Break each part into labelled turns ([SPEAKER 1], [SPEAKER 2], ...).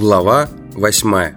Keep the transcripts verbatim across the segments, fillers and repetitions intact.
[SPEAKER 1] Глава восьмая.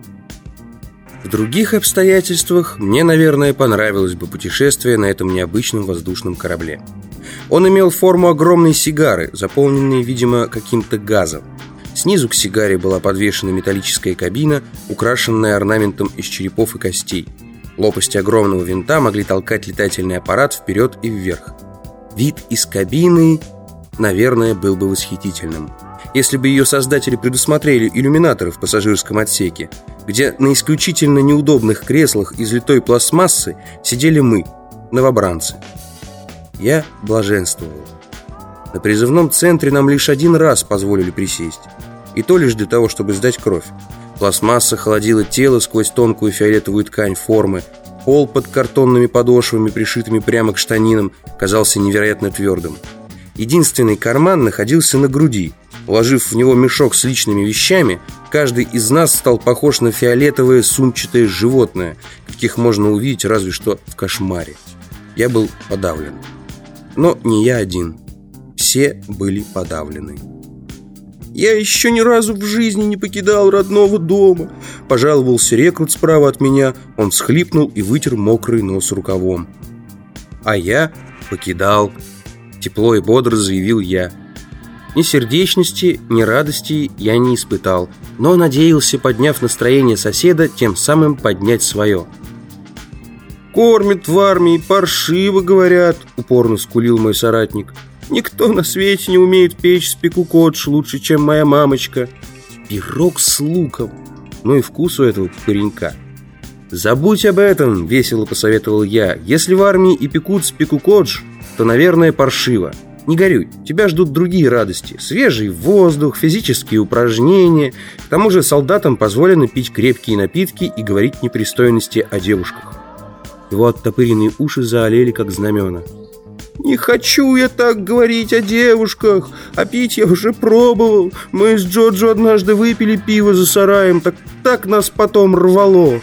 [SPEAKER 1] В других обстоятельствах мне, наверное, понравилось бы путешествие на этом необычном воздушном корабле. Он имел форму огромной сигары, заполненной, видимо, каким-то газом. Снизу к сигаре была подвешена металлическая кабина, украшенная орнаментом из черепов и костей. Лопасти огромного винта могли толкать летательный аппарат вперед и вверх. Вид из кабины, наверное, был бы восхитительным, если бы ее создатели предусмотрели иллюминаторы в пассажирском отсеке, где на исключительно неудобных креслах из литой пластмассы сидели мы, новобранцы. Я блаженствовал. На призывном центре нам лишь один раз позволили присесть, и то лишь для того, чтобы сдать кровь. Пластмасса холодила тело сквозь тонкую фиолетовую ткань формы. Пол под картонными подошвами, пришитыми прямо к штанинам, казался невероятно твердым. Единственный карман находился на груди. Вложив в него мешок с личными вещами, каждый из нас стал похож на фиолетовое сумчатое животное, каких можно увидеть разве что в кошмаре. Я был подавлен. Но не я один. Все были подавлены. «Я еще ни разу в жизни не покидал родного дома», — пожаловался рекрут справа от меня. Он всхлипнул и вытер мокрый нос рукавом. «А я покидал», — тепло и бодро заявил я. Ни сердечности, ни радости я не испытал, но надеялся, подняв настроение соседа, тем самым поднять свое. «Кормят в армии паршиво, говорят», — упорно скулил мой соратник. «Никто на свете не умеет печь спекукодж лучше, чем моя мамочка. Пирог с луком. Ну и вкус у этого паренька». «Забудь об этом», — весело посоветовал я. «Если в армии и пекут спекукодж, то, наверное, паршиво. Не горюй, тебя ждут другие радости. Свежий воздух, физические упражнения. К тому же солдатам позволено пить крепкие напитки и говорить непристойности о девушках». Его оттопыренные уши заолели, как знамена. «Не хочу я так говорить о девушках, а пить я уже пробовал. Мы с Джоджо однажды выпили пиво за сараем, так, так нас потом рвало».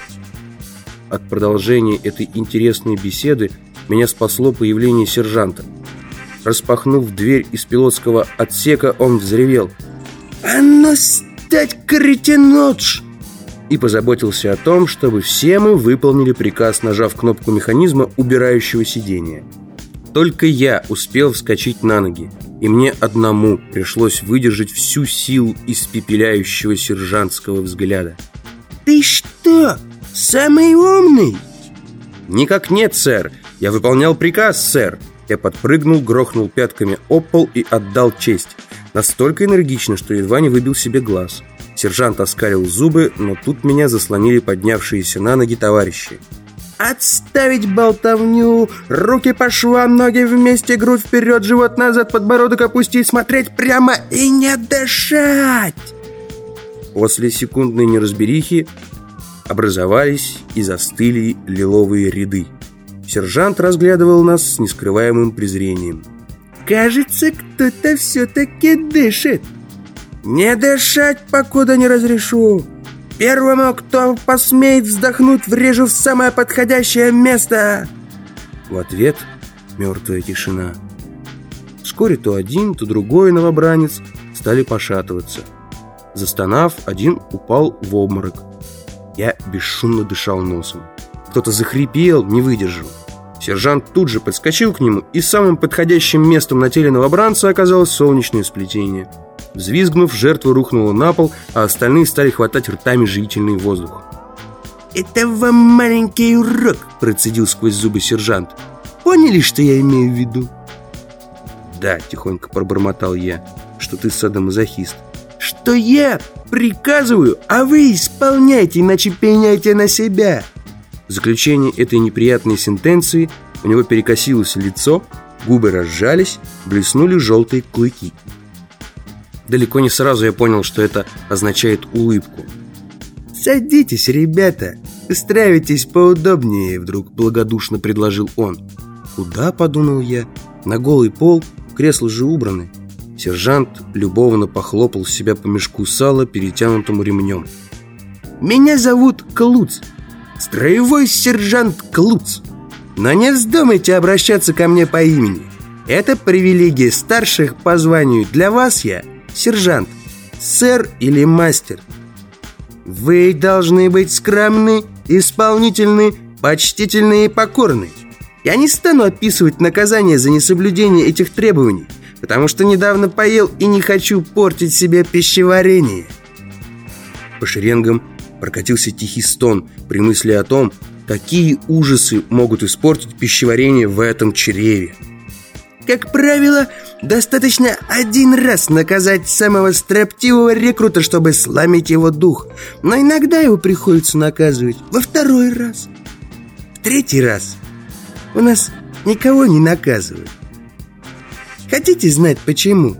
[SPEAKER 1] От продолжения этой интересной беседы меня спасло появление сержанта. Распахнув дверь из пилотского отсека, он взревел: «А ну стать, кретинодж!» и позаботился о том, чтобы все мы выполнили приказ, нажав кнопку механизма, убирающего сиденье. Только я успел вскочить на ноги, и мне одному пришлось выдержать всю силу испепеляющего сержантского взгляда. «Ты что, самый умный?» «Никак нет, сэр. Я выполнял приказ, сэр». Я подпрыгнул, грохнул пятками об пол и отдал честь. Настолько энергично, что едва не выбил себе глаз. Сержант оскалил зубы, но тут меня заслонили поднявшиеся на ноги товарищи. «Отставить болтовню! Руки по швам, ноги вместе, грудь вперед, живот назад, подбородок опустить, смотреть прямо и не дышать!» После секундной неразберихи образовались и застыли лиловые ряды. Сержант разглядывал нас с нескрываемым презрением. «Кажется, кто-то все-таки дышит. Не дышать, покуда не разрешу. Первому, кто посмеет вздохнуть, врежу в самое подходящее место!» В ответ мертвая тишина. Вскоре то один, то другой новобранец стали пошатываться. Застонав, один упал в обморок. Я бесшумно дышал носом. Кто-то захрипел, не выдержал. Сержант тут же подскочил к нему, и самым подходящим местом на теле новобранца оказалось солнечное сплетение. Взвизгнув, жертва рухнула на пол, а остальные стали хватать ртами живительный воздух. «Это вам маленький урок», — процедил сквозь зубы сержант. «Поняли, что я имею в виду?» «Да», — тихонько пробормотал я, — «что ты садомазохист». «Что я приказываю, а вы исполняйте, иначе пеняйте на себя». В заключение этой неприятной сентенции у него перекосилось лицо, губы разжались, блеснули желтые клыки. Далеко не сразу я понял, что это означает улыбку. «Садитесь, ребята, устраивайтесь поудобнее», — вдруг благодушно предложил он. «Куда?» — подумал я. «На голый пол, кресла же убраны». Сержант любовно похлопал себя по мешку сала, перетянутому ремнем. «Меня зовут Клуц, строевой сержант Клуц. Но не вздумайте обращаться ко мне по имени. Это привилегия старших по званию. Для вас я сержант, сэр или мастер. Вы должны быть скромны, исполнительны, почтительны и покорны. Я не стану описывать наказание за несоблюдение этих требований, потому что недавно поел и не хочу портить себе пищеварение». По шеренгам прокатился тихий стон при мысли о том, какие ужасы могут испортить пищеварение в этом чреве. «Как правило, достаточно один раз наказать самого строптивого рекрута, чтобы сломить его дух. Но иногда его приходится наказывать во второй раз. В третий раз у нас никого не наказывают. Хотите знать, почему?»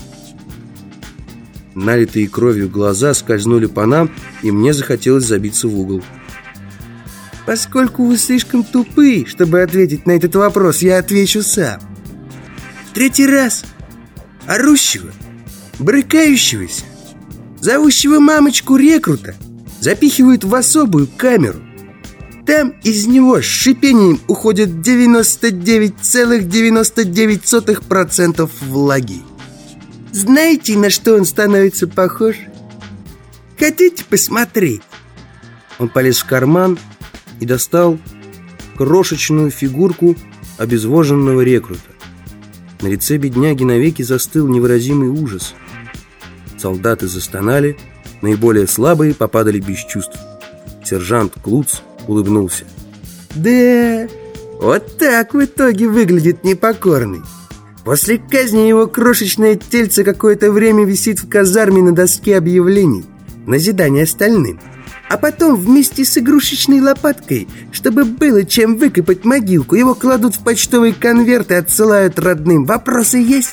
[SPEAKER 1] Налитые кровью глаза скользнули по нам, и мне захотелось забиться в угол. «Поскольку вы слишком тупы, чтобы ответить на этот вопрос, я отвечу сам. В третий раз орущего, брыкающегося, зовущего мамочку рекрута запихивают в особую камеру. Там из него с шипением уходит девяносто девять целых девяносто девять сотых процента влаги. Знаете, на что он становится похож? Хотите посмотреть?» Он полез в карман и достал крошечную фигурку обезвоженного рекрута. На лице бедняги навеки застыл невыразимый ужас. Солдаты застонали, наиболее слабые попадали без чувств. Сержант Клуц улыбнулся. «Да, вот так в итоге выглядит непокорный. После казни его крошечное тельце какое-то время висит в казарме на доске объявлений, в назидание остальным. А потом вместе с игрушечной лопаткой, чтобы было чем выкопать могилку, его кладут в почтовый конверт и отсылают родным. Вопросы есть?»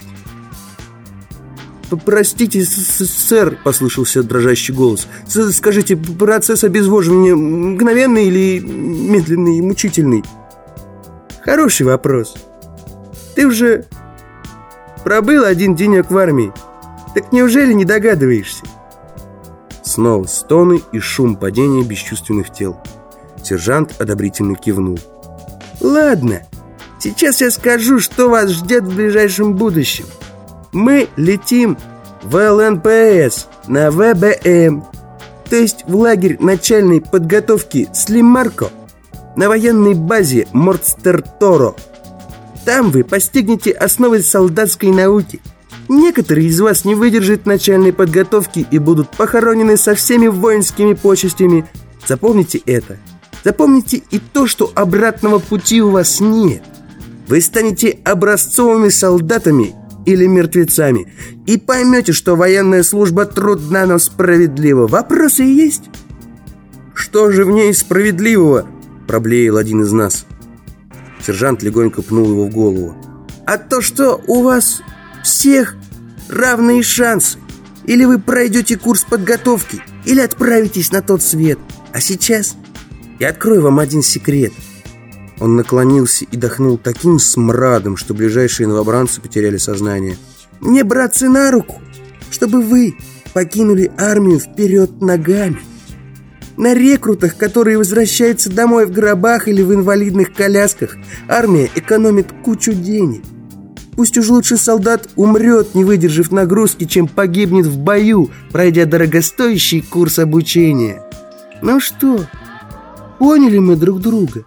[SPEAKER 1] «Простите, сэр», — послышался дрожащий голос. «Скажите, процесс обезвоживания мгновенный или медленный и мучительный?» «Хороший вопрос. Ты уже пробыл один денек в армии. Так неужели не догадываешься?» Снова стоны и шум падения бесчувственных тел. Сержант одобрительно кивнул. «Ладно, сейчас я скажу, что вас ждет в ближайшем будущем. Мы летим в эл эн пэ эс на вэ бэ эм, то есть в лагерь начальной подготовки Слимарко на военной базе Мордстер-Торо. Там вы постигнете основы солдатской науки. Некоторые из вас не выдержат начальной подготовки и будут похоронены со всеми воинскими почестями. Запомните это. Запомните и то, что обратного пути у вас нет. Вы станете образцовыми солдатами или мертвецами и поймете, что военная служба трудна, но справедлива. Вопросы есть?» «Что же в ней справедливого?» — проблеял один из нас. Сержант легонько пнул его в голову. «А то, что у вас всех равные шансы. Или вы пройдете курс подготовки, или отправитесь на тот свет. А сейчас я открою вам один секрет». Он наклонился и дохнул таким смрадом, что ближайшие новобранцы потеряли сознание. «Мне, братцы, на руку, чтобы вы покинули армию вперед ногами. На рекрутах, которые возвращаются домой в гробах или в инвалидных колясках, армия экономит кучу денег. Пусть уж лучше солдат умрет, не выдержав нагрузки, чем погибнет в бою, пройдя дорогостоящий курс обучения. Ну что, поняли мы друг друга?»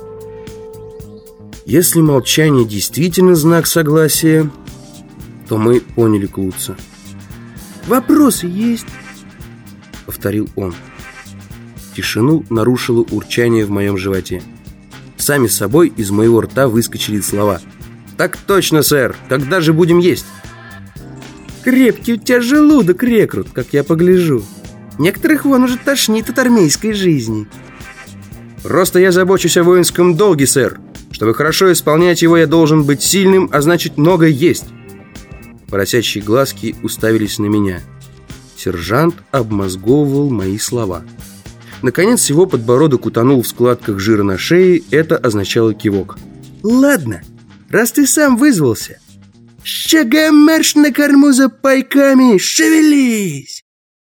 [SPEAKER 1] Если молчание действительно знак согласия, то мы поняли Клуца. «Вопросы есть?» — повторил он. Тишину нарушило урчание в моем животе. Сами собой из моего рта выскочили слова. «Так точно, сэр! Когда же будем есть?» «Крепкий у тебя желудок, рекрут, как я погляжу. Некоторых вон уже тошнит от армейской жизни». «Просто я забочусь о воинском долге, сэр. Чтобы хорошо исполнять его, я должен быть сильным, а значит много есть». Поросячьи глазки уставились на меня. Сержант обмозговывал мои слова. Наконец его подбородок утонул в складках жира на шее. Это означало кивок. «Ладно, раз ты сам вызвался, шагом марш на корму за пайками, шевелись!»